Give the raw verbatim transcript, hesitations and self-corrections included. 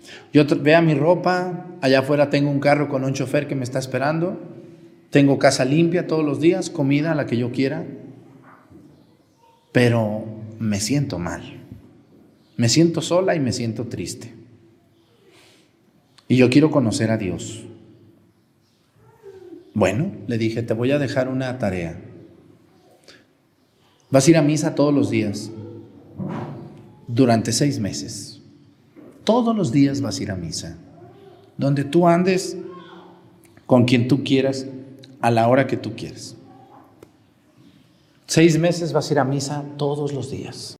Yo tr- vea mi ropa, allá afuera tengo un carro con un chofer que me está esperando, tengo casa limpia todos los días, comida la que yo quiera, pero me siento mal, me siento sola y me siento triste. Y yo quiero conocer a Dios. Bueno, le dije, te voy a dejar una tarea. Vas a ir a misa todos los días, durante seis meses. Todos los días vas a ir a misa. Donde tú andes, con quien tú quieras, a la hora que tú quieras. Seis meses vas a ir a misa todos los días.